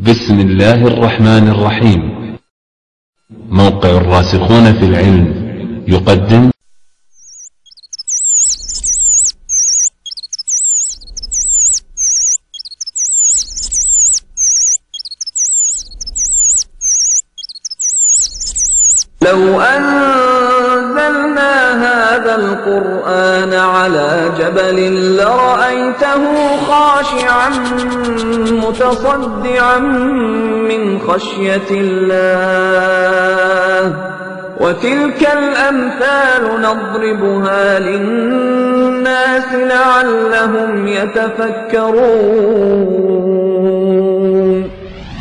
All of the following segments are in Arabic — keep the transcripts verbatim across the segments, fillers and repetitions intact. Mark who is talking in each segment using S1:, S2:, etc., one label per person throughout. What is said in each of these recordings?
S1: بسم الله الرحمن الرحيم. موقع الراسخون في العلم يقدم
S2: لو أنزلنا هذا القرآن على جبل لرأيته خاشعا متصدعا من خشية الله وتلك الأمثال نضربها للناس لعلهم يتفكرون.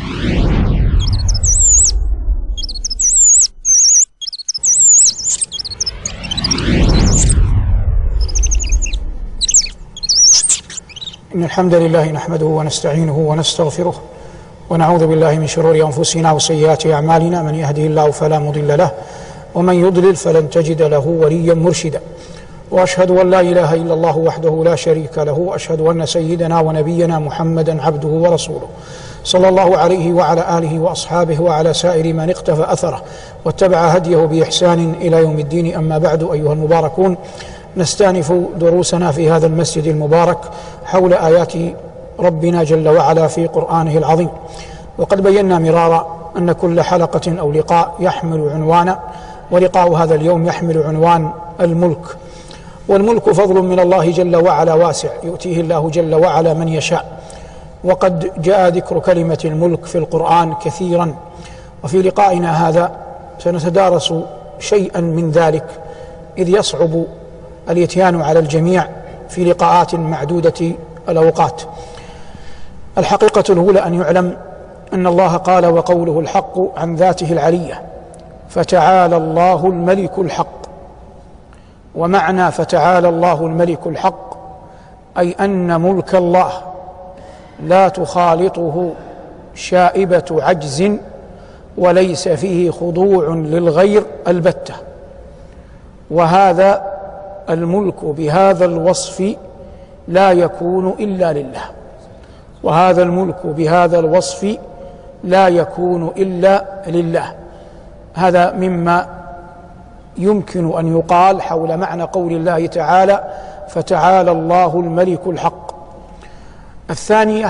S3: إن الحمد لله نحمده ونستعينه ونستغفره ونعوذ بالله من شرور أنفسنا وسيئات أعمالنا، من يهده الله فلا مضل له ومن يضلل فلن تجد له وليا مرشدا، وأشهد أن لا إله إلا الله وحده لا شريك له، وأشهد أن سيدنا ونبينا محمدا عبده ورسوله صلى الله عليه وعلى آله وأصحابه وعلى سائر من اقتفى أثره واتبع هديه بإحسان إلى يوم الدين. أما بعد، أيها المباركون، نستأنف دروسنا في هذا المسجد المبارك حول آيات ربنا جل وعلا في قرآنه العظيم، وقد بينا مرارا أن كل حلقة أو لقاء يحمل عنوانا، ولقاء هذا اليوم يحمل عنوان الملك. والملك فضل من الله جل وعلا واسع يؤتيه الله جل وعلا من يشاء، وقد جاء ذكر كلمة الملك في القرآن كثيرا، وفي لقائنا هذا سنتدارس شيئا من ذلك، إذ يصعب الإتيان على الجميع في لقاءات معدودة الأوقات. الحقيقة الأولى أن يعلم أن الله قال وقوله الحق عن ذاته العلية، فتعالى الله الملك الحق. ومعنى فتعالى الله الملك الحق أي أن ملك الله لا تخالطه شائبة عجز، وليس فيه خضوع للغير البتة. وهذا الملك بهذا الوصف لا يكون إلا لله، وهذا الملك بهذا الوصف لا يكون إلا لله. هذا مما يمكن أن يقال حول معنى قول الله تعالى فتعالى الله الملك الحق. الثانية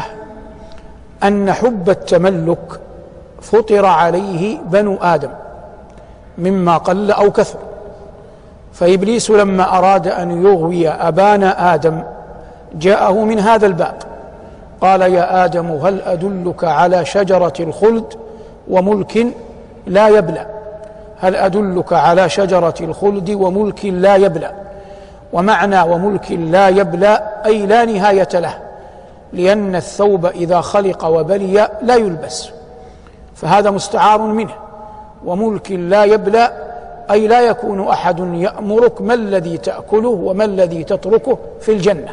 S3: أن حب التملك فطر عليه بنو آدم مما قل أو كثر، فإبليس لما أراد أن يغوي أبانا آدم جاءه من هذا الباب، قال يا آدم هل أدلك على شجرة الخلد وملك لا يبلى. هل أدلك على شجرة الخلد وملك لا يبلى. ومعنى وملك لا يبلى أي لا نهاية له، لأن الثوب إذا خلق وبلي لا يلبس، فهذا مستعار منه. وملك لا يبلى أي لا يكون أحد يأمرك ما الذي تأكله وما الذي تتركه في الجنة.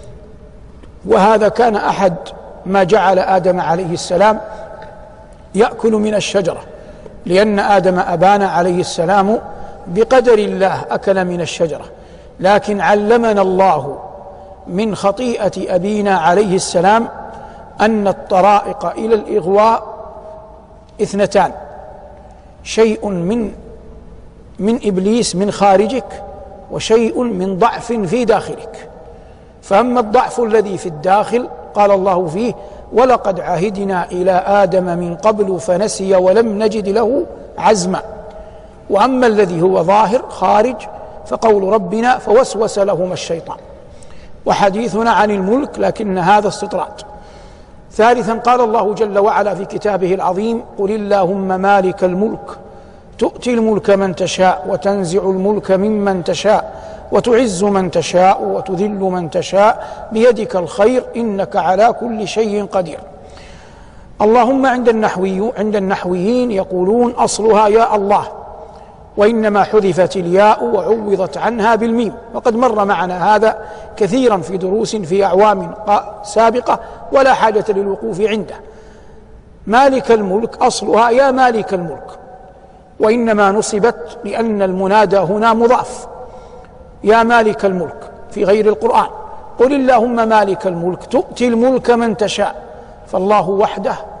S3: وهذا كان أحد ما جعل آدم عليه السلام يأكل من الشجرة، لأن آدم أبانا عليه السلام بقدر الله أكل من الشجرة، لكن علمنا الله من خطيئة أبينا عليه السلام أن الطرائق إلى الإغواء اثنتان: شيء من من إبليس من خارجك، وشيء من ضعف في داخلك. فأما الضعف الذي في الداخل قال الله فيه ولقد عهدنا إلى آدم من قبل فنسي ولم نجد له عزما. وأما الذي هو ظاهر خارج فقول ربنا فوسوس لهما الشيطان. وحديثنا عن الملك لكن هذا استطراد. ثالثا قال الله جل وعلا في كتابه العظيم قل اللهم مالك الملك تؤتي الملك من تشاء وتنزع الملك ممن تشاء وتعز من تشاء وتذل من تشاء بيدك الخير إنك على كل شيء قدير. اللهم عند النحوي عند النحويين يقولون أصلها يا الله، وإنما حذفت الياء وعوضت عنها بالميم، وقد مر معنا هذا كثيرا في دروس في أعوام سابقة ولا حاجة للوقوف عنده. مالك الملك أصلها يا مالك الملك، وإنما نصبت لأن المنادى هنا مضاف، يا مالك الملك في غير القرآن. قل اللهم مالك الملك تؤتي الملك من تشاء، فالله وحده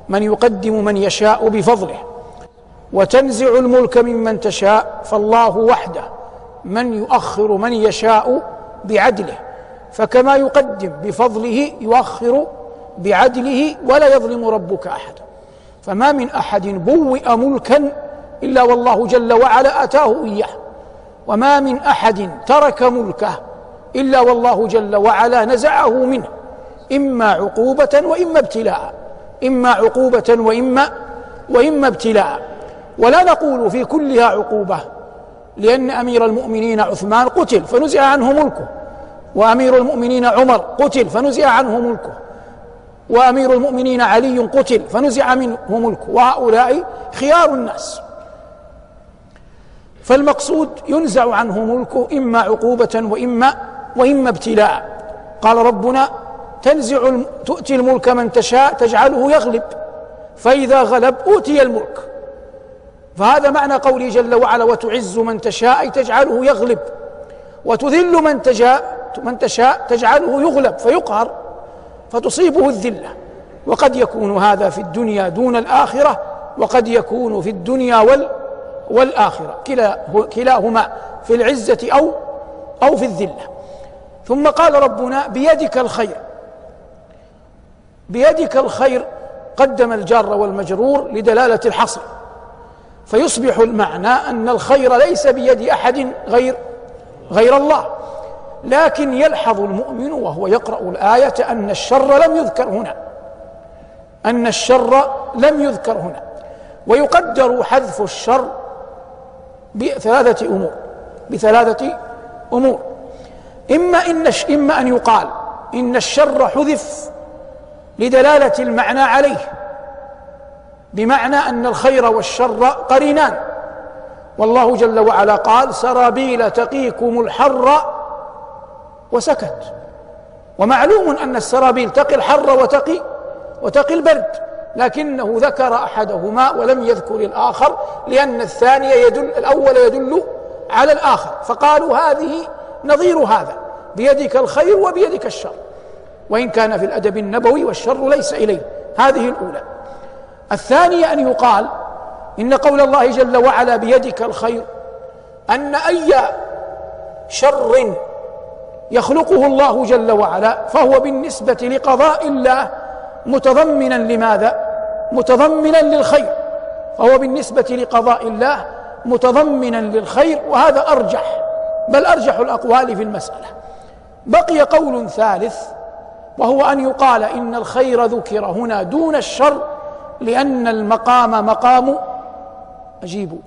S3: من يقدم من يشاء بفضله، وتنزع الملك ممن تشاء، فالله وحده من يؤخر من يشاء بعدله، فكما يقدم بفضله يؤخر بعدله، ولا يظلم ربك أحدا. فما من أحد بوئ ملكا إلا والله جل وعلا أتاه إياه، وما من أحد ترك ملكه إلا والله جل وعلا نزعه منه، إما عقوبة وإما ابتلاء، إما عقوبة وإما وإما ابتلاء. ولا نقول في كلها عقوبة، لأن أمير المؤمنين عثمان قتل فنزع عنه ملكه، وأمير المؤمنين عمر قتل فنزع عنه ملكه، وأمير المؤمنين علي قتل فنزع منه ملكه، وهؤلاء خيار الناس. فالمقصود ينزع عنه ملكه إما عقوبة وإما وإما ابتلاء. قال ربنا: تنزع تؤتي الملك من تشاء تجعله يغلب، فإذا غلب أوتي الملك. فهذا معنى قوله جل وعلا: وتعز من تشاء أي تجعله يغلب، وتذل من تشاء من تشاء تجعله يغلب فيقهر فتصيبه الذلة. وقد يكون هذا في الدنيا دون الآخرة، وقد يكون في الدنيا وال والآخرة، كلا كلاهما في العزة أو أو في الذلة. ثم قال ربنا: بيدك الخير. بيدك الخير قدم الجار والمجرور لدلالة الحصر، فيصبح المعنى أن الخير ليس بيد أحد غير غير الله. لكن يلحظ المؤمن وهو يقرأ الآية أن الشر لم يذكر هنا، أن الشر لم يذكر هنا. ويقدر حذف الشر بثلاثة أمور بثلاثة أمور إما إن إما أن يقال إن الشر حذف لدلالة المعنى عليه، بمعنى أن الخير والشر قرينان، والله جل وعلا قال: سرابيل تقيكم الحر، وسكت. ومعلوم أن السرابيل تقي الحر وتقي وتقي البرد، لكنه ذكر أحدهما ولم يذكر الآخر، لأن الثاني يدل الأول يدل على الآخر، فقالوا هذه نظير هذا، بيدك الخير وبيدك الشر، وإن كان في الأدب النبوي والشر ليس إليه. هذه الأولى. الثانية أن يقال إن قول الله جل وعلا بيدك الخير أن أي شر يخلقه الله جل وعلا فهو بالنسبة لقضاء الله متضمنا لماذا؟ متضمنا للخير، فهو بالنسبة لقضاء الله متضمنا للخير، وهذا أرجح، بل أرجح الأقوال في المسألة. بقي قول ثالث، وهو أن يقال إن الخير ذكر هنا دون الشر لأن المقام مقام أجيبوا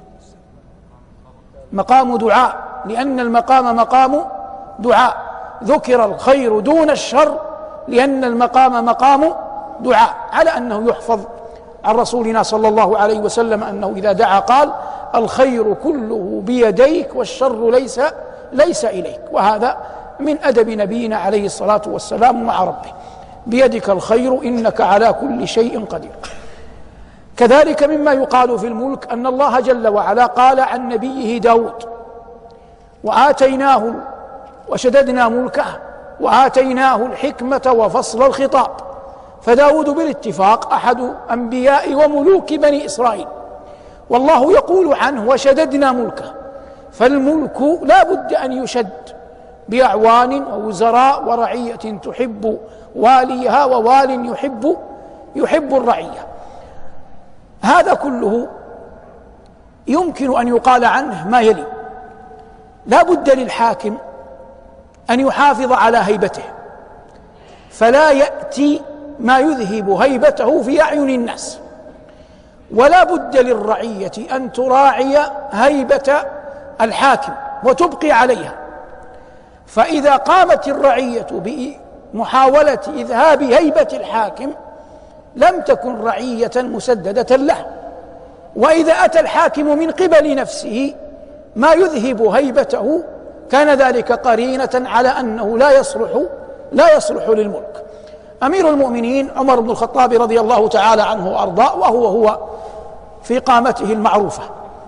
S3: مقام دعاء، لأن المقام مقام دعاء. ذكر الخير دون الشر لأن المقام مقام دعاء، على أنه يحفظ عن رسولنا صلى الله عليه وسلم أنه إذا دعا قال: الخير كله بيديك والشر ليس ليس إليك. وهذا من أدب نبينا عليه الصلاة والسلام مع ربه: بيدك الخير إنك على كل شيء قدير. كذلك مما يقال في الملك أن الله جل وعلا قال عن نبيه داود: وآتيناه وشددنا ملكه وآتيناه الحكمة وفصل الخطاب. فداود بالاتفاق أحد أنبياء وملوك بني إسرائيل، والله يقول عنه: وشددنا ملكه. فالملك لا بد أن يشد بأعوان ووزراء ورعية تحب واليها ووال يحب يحب الرعية. هذا كله يمكن أن يقال عنه ما يلي: لا بد للحاكم أن يحافظ على هيبته، فلا يأتي ما يذهب هيبته في أعين الناس، ولا بد للرعية أن تراعي هيبة الحاكم وتبقي عليها. فإذا قامت الرعية بمحاولة إذهاب هيبة الحاكم لم تكن رعية مسددة له، وإذا أتى الحاكم من قبل نفسه ما يذهب هيبته كان ذلك قرينة على أنه لا يصلح لا يصلح للملك. أمير المؤمنين عمر بن الخطاب رضي الله تعالى عنه وأرضاه، وهو هو في قامته المعروفة،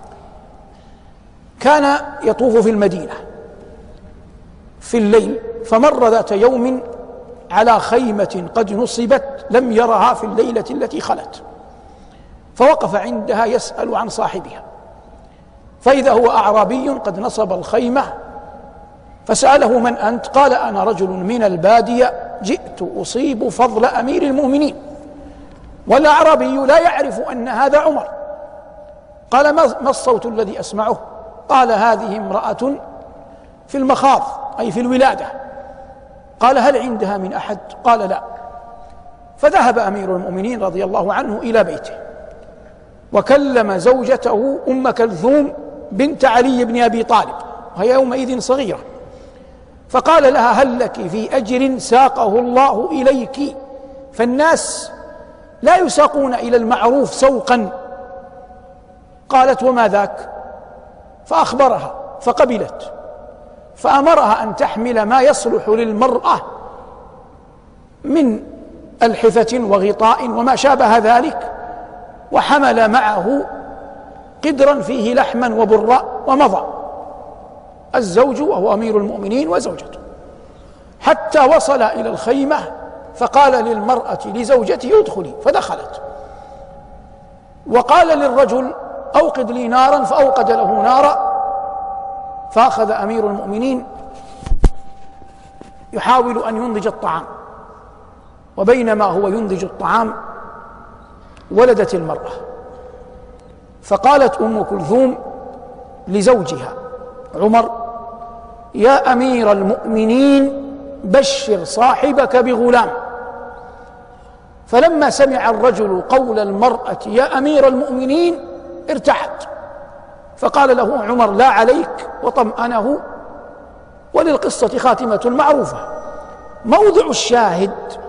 S3: كان يطوف في المدينة في الليل، فمر ذات يوم على خيمة قد نصبت لم يرها في الليلة التي خلت، فوقف عندها يسأل عن صاحبها، فإذا هو أعرابي قد نصب الخيمة، فسأله: من أنت؟ قال: أنا رجل من البادية جئت أصيب فضل أمير المؤمنين. والأعرابي لا يعرف أن هذا عمر. قال: ما الصوت الذي أسمعه؟ قال: هذه امرأة في المخاض أي في الولادة. قال: هل عندها من أحد؟ قال: لا. فذهب أمير المؤمنين رضي الله عنه إلى بيته، وكلم زوجته أم كلثوم بنت علي بن أبي طالب، وهي يومئذ صغيرة، فقال لها: هل لك في أجر ساقه الله إليك؟ فالناس لا يساقون إلى المعروف سوقا. قالت: وما ذاك؟ فأخبرها فقبلت، فأمرها أن تحمل ما يصلح للمرأة من ألحفة وغطاء وما شابه ذلك، وحمل معه قدرا فيه لحما وبراء، ومضى الزوج وهو أمير المؤمنين وزوجته حتى وصل إلى الخيمة، فقال للمرأة لزوجته: ادخلي، فدخلت، وقال للرجل: أوقد لي نارا، فأوقد له نارا، فأخذ أمير المؤمنين يحاول أن ينضج الطعام، وبينما هو ينضج الطعام ولدت المرأة، فقالت أم كلثوم لزوجها عمر: يا أمير المؤمنين بشر صاحبك بغلام. فلما سمع الرجل قول المرأة يا أمير المؤمنين ارتعد، فقال له عمر: لا عليك، وطمأنه. وللقصة خاتمة معروفة. موضع الشاهد: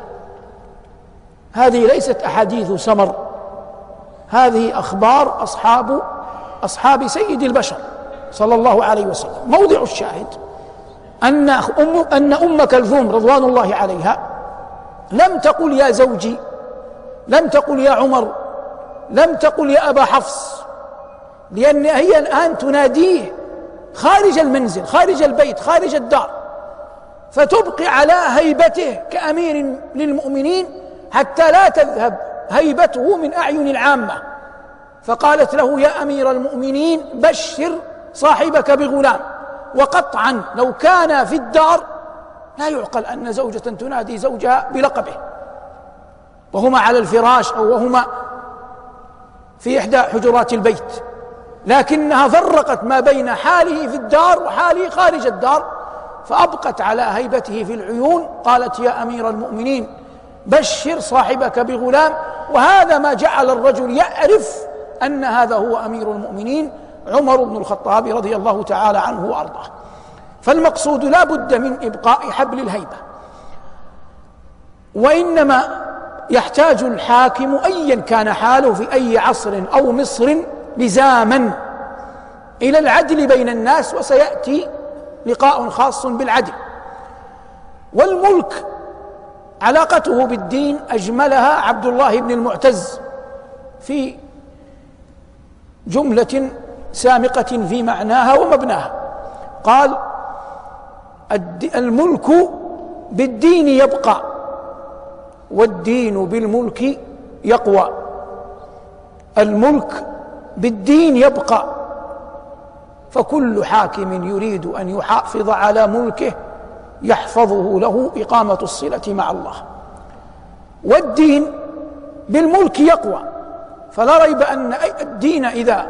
S3: هذه ليست أحاديث سمر، هذه أخبار أصحاب أصحاب سيد البشر صلى الله عليه وسلم. موضع الشاهد أن أم, أن أم كلثوم رضوان الله عليها لم تقل يا زوجي، لم تقل يا عمر، لم تقل يا أبا حفص، لأن هي الآن تناديه خارج المنزل، خارج البيت، خارج الدار، فتبقي على هيبته كأمير للمؤمنين حتى لا تذهب هيبته من أعين العامة. فقالت له: يا أمير المؤمنين بشر صاحبك بغلام. وقطعا لو كان في الدار لا يعقل أن زوجة تنادي زوجها بلقبه وهما على الفراش أو وهما في إحدى حجرات البيت، لكنها فرقت ما بين حاله في الدار وحاله خارج الدار، فأبقت على هيبته في العيون. قالت: يا أمير المؤمنين بشر صاحبك بغلام. وهذا ما جعل الرجل يعرف أن هذا هو أمير المؤمنين عمر بن الخطاب رضي الله تعالى عنه وأرضاه. فالمقصود لا بد من إبقاء حبل الهيبة، وإنما يحتاج الحاكم أيا كان حاله في أي عصر أو مصر لزاما إلى العدل بين الناس، وسيأتي لقاء خاص بالعدل. والملك علاقته بالدين أجملها عبد الله بن المعتز في جملة سامقة في معناها ومبناها. قال: الملك بالدين يبقى، والدين بالملك يقوى. الملك بالدين يبقى، فكل حاكم يريد أن يحافظ على ملكه يحفظه له إقامة الصلة مع الله. والدين بالملك يقوى، فلا ريب أن الدين إذا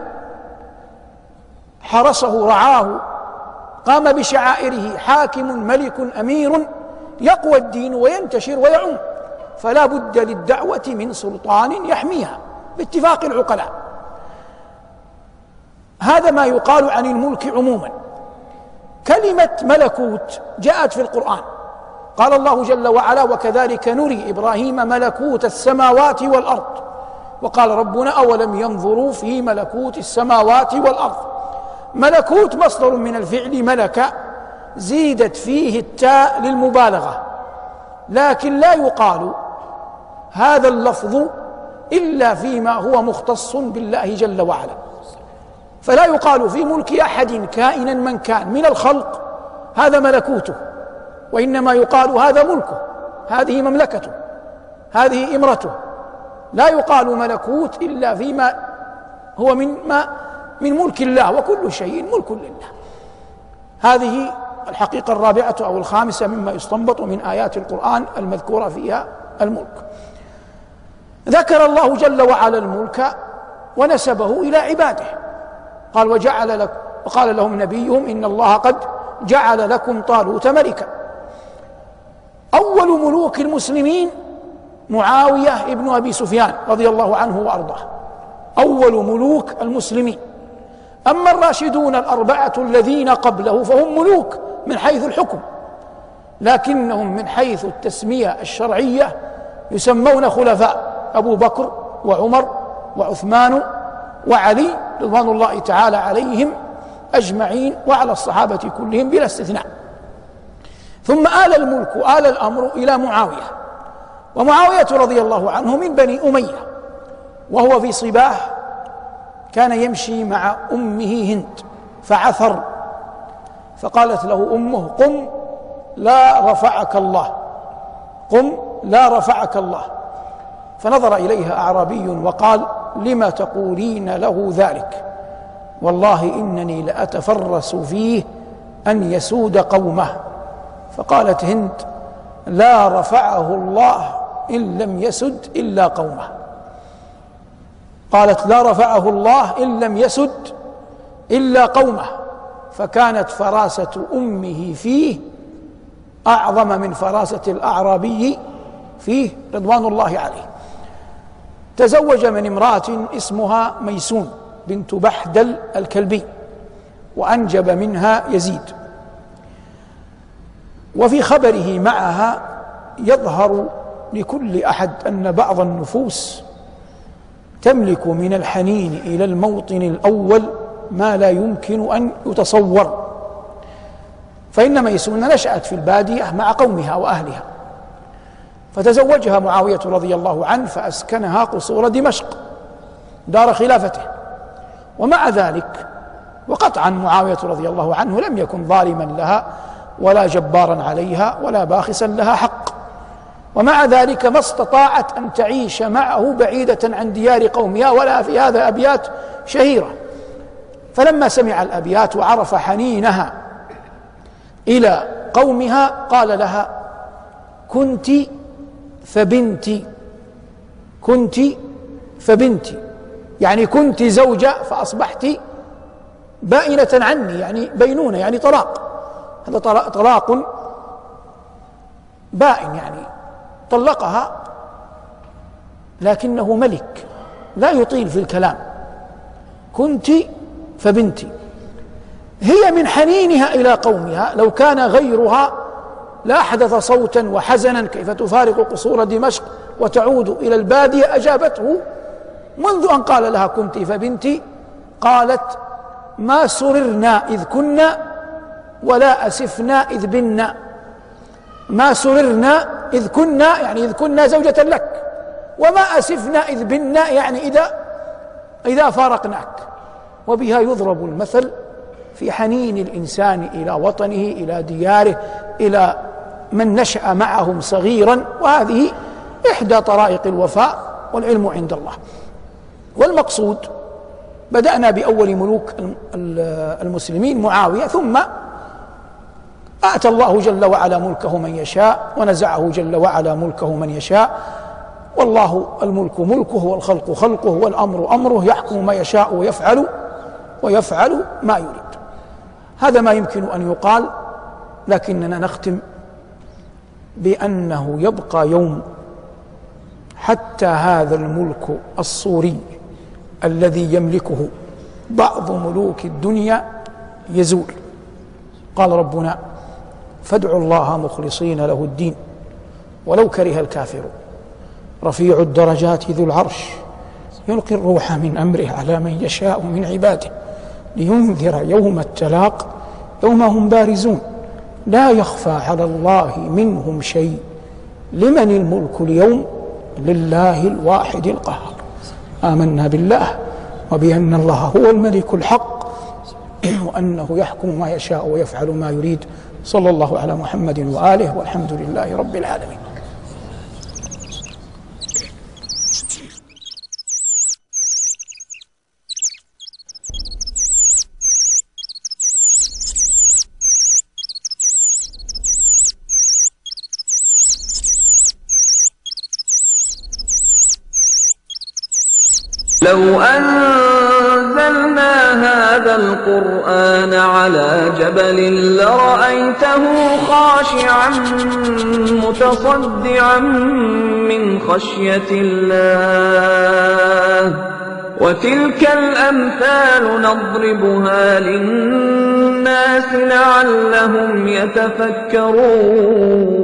S3: حرسه رعاه قام بشعائره حاكم ملك أمير يقوى الدين وينتشر ويعم، فلا بد للدعوة من سلطان يحميها باتفاق العقلاء. هذا ما يقال عن الملك عموما. كلمة ملكوت جاءت في القرآن، قال الله جل وعلا: وكذلك نري إبراهيم ملكوت السماوات والأرض. وقال ربنا: أولم ينظروا في ملكوت السماوات والأرض. ملكوت مصدر من الفعل ملك، زيدت فيه التاء للمبالغة، لكن لا يقال هذا اللفظ إلا فيما هو مختص بالله جل وعلا. فلا يقال في ملك أحد كائنا من كان من الخلق هذا ملكوته، وإنما يقال هذا ملكه، هذه مملكته، هذه إمرته، لا يقال ملكوت إلا فيما هو من ما من ملك الله، وكل شيء ملك لله. هذه الحقيقة الرابعة أو الخامسة مما يستنبط من آيات القرآن المذكورة فيها الملك. ذكر الله جل وعلا الملك ونسبه إلى عباده، قال وجعل لك وقال لهم نبيهم إن الله قد جعل لكم طالوت ملكا. أول ملوك المسلمين معاوية ابن أبي سفيان رضي الله عنه وأرضاه، أول ملوك المسلمين. أما الراشدون الأربعة الذين قبله فهم ملوك من حيث الحكم، لكنهم من حيث التسمية الشرعية يسمون خلفاء، أبو بكر وعمر وعثمان وعلي رضوان الله تعالى عليهم أجمعين وعلى الصحابة كلهم بلا استثناء. ثم آل الملك آل الأمر إلى معاوية، ومعاوية رضي الله عنه من بني أمية، وهو في صباح كان يمشي مع أمه هند فعثر، فقالت له أمه قم لا رفعك الله، قم لا رفعك الله. فنظر إليها أعرابي وقال لم تقولين له ذلك؟ والله إنني لأتفرس فيه أن يسود قومه. فقالت هند لا رفعه الله إن لم يسد إلا قومه. قالت لا رفعه الله إن لم يسد إلا قومه، فكانت فراسة أمه فيه أعظم من فراسة الأعرابي فيه رضوان الله عليه. تزوج من امرأة اسمها ميسون بنت بحدل الكلبي، وأنجب منها يزيد. وفي خبره معها يظهر لكل أحد أن بعض النفوس تملك من الحنين إلى الموطن الأول ما لا يمكن أن يتصور. فإن ميسون نشأت في البادية مع قومها وأهلها، فتزوجها معاوية رضي الله عنه فأسكنها قصور دمشق دار خلافته. ومع ذلك وقطعا معاوية رضي الله عنه لم يكن ظالما لها ولا جبارا عليها ولا باخسا لها حق، ومع ذلك ما استطاعت أن تعيش معه بعيدة عن ديار قومها، ولا في هذا أبيات شهيرة. فلما سمع الأبيات وعرف حنينها إلى قومها قال لها كنت فبنتي، كنت فبنتي، يعني كنت زوجة فأصبحت بائنة عني، يعني بينونة يعني طلاق، هذا طلاق بائن، يعني طلقها لكنه ملك لا يطيل في الكلام. كنت فبنتي، هي من حنينها إلى قومها لو كان غيرها لا أحدث صوتا وحزنا كيف تفارق قصور دمشق وتعود إلى البادية. أجابته منذ أن قال لها كنت فبنتي قالت ما سررنا إذ كنا ولا أسفنا إذ بنا. ما سررنا إذ كنا يعني إذ كنا زوجة لك، وما أسفنا إذ بنا يعني إذا إذا فارقناك. وبها يضرب المثل في حنين الإنسان إلى وطنه، إلى دياره، إلى من نشأ معهم صغيرا، وهذه إحدى طرائق الوفاء والعلم عند الله. والمقصود بدأنا بأول ملوك المسلمين معاوية، ثم آتى الله جل وعلا ملكه من يشاء ونزعه جل وعلا ملكه من يشاء. والله الملك ملكه والخلق خلقه والأمر أمره، يحكم ما يشاء ويفعل ويفعل ما يريد. هذا ما يمكن أن يقال، لكننا نختم بأنه يبقى يوم حتى هذا الملك الصوري الذي يملكه بعض ملوك الدنيا يزول. قال ربنا فادعوا الله مخلصين له الدين ولو كره الكافرون. رفيع الدرجات ذو العرش يلقي الروح من أمره على من يشاء من عباده لينذر يوم التلاق يوم هم بارزون لا يخفى على الله منهم شيء. لمن الملك اليوم؟ لله الواحد القهار. آمنا بالله وبأن الله هو الملك الحق وأنه يحكم ما يشاء ويفعل ما يريد. صلى الله على محمد وآله والحمد لله رب العالمين.
S2: لو أنزلنا هذا القرآن على جبل لرأيته خاشعا متصدعا من خشية الله وتلك الأمثال نضربها للناس لعلهم يتفكرون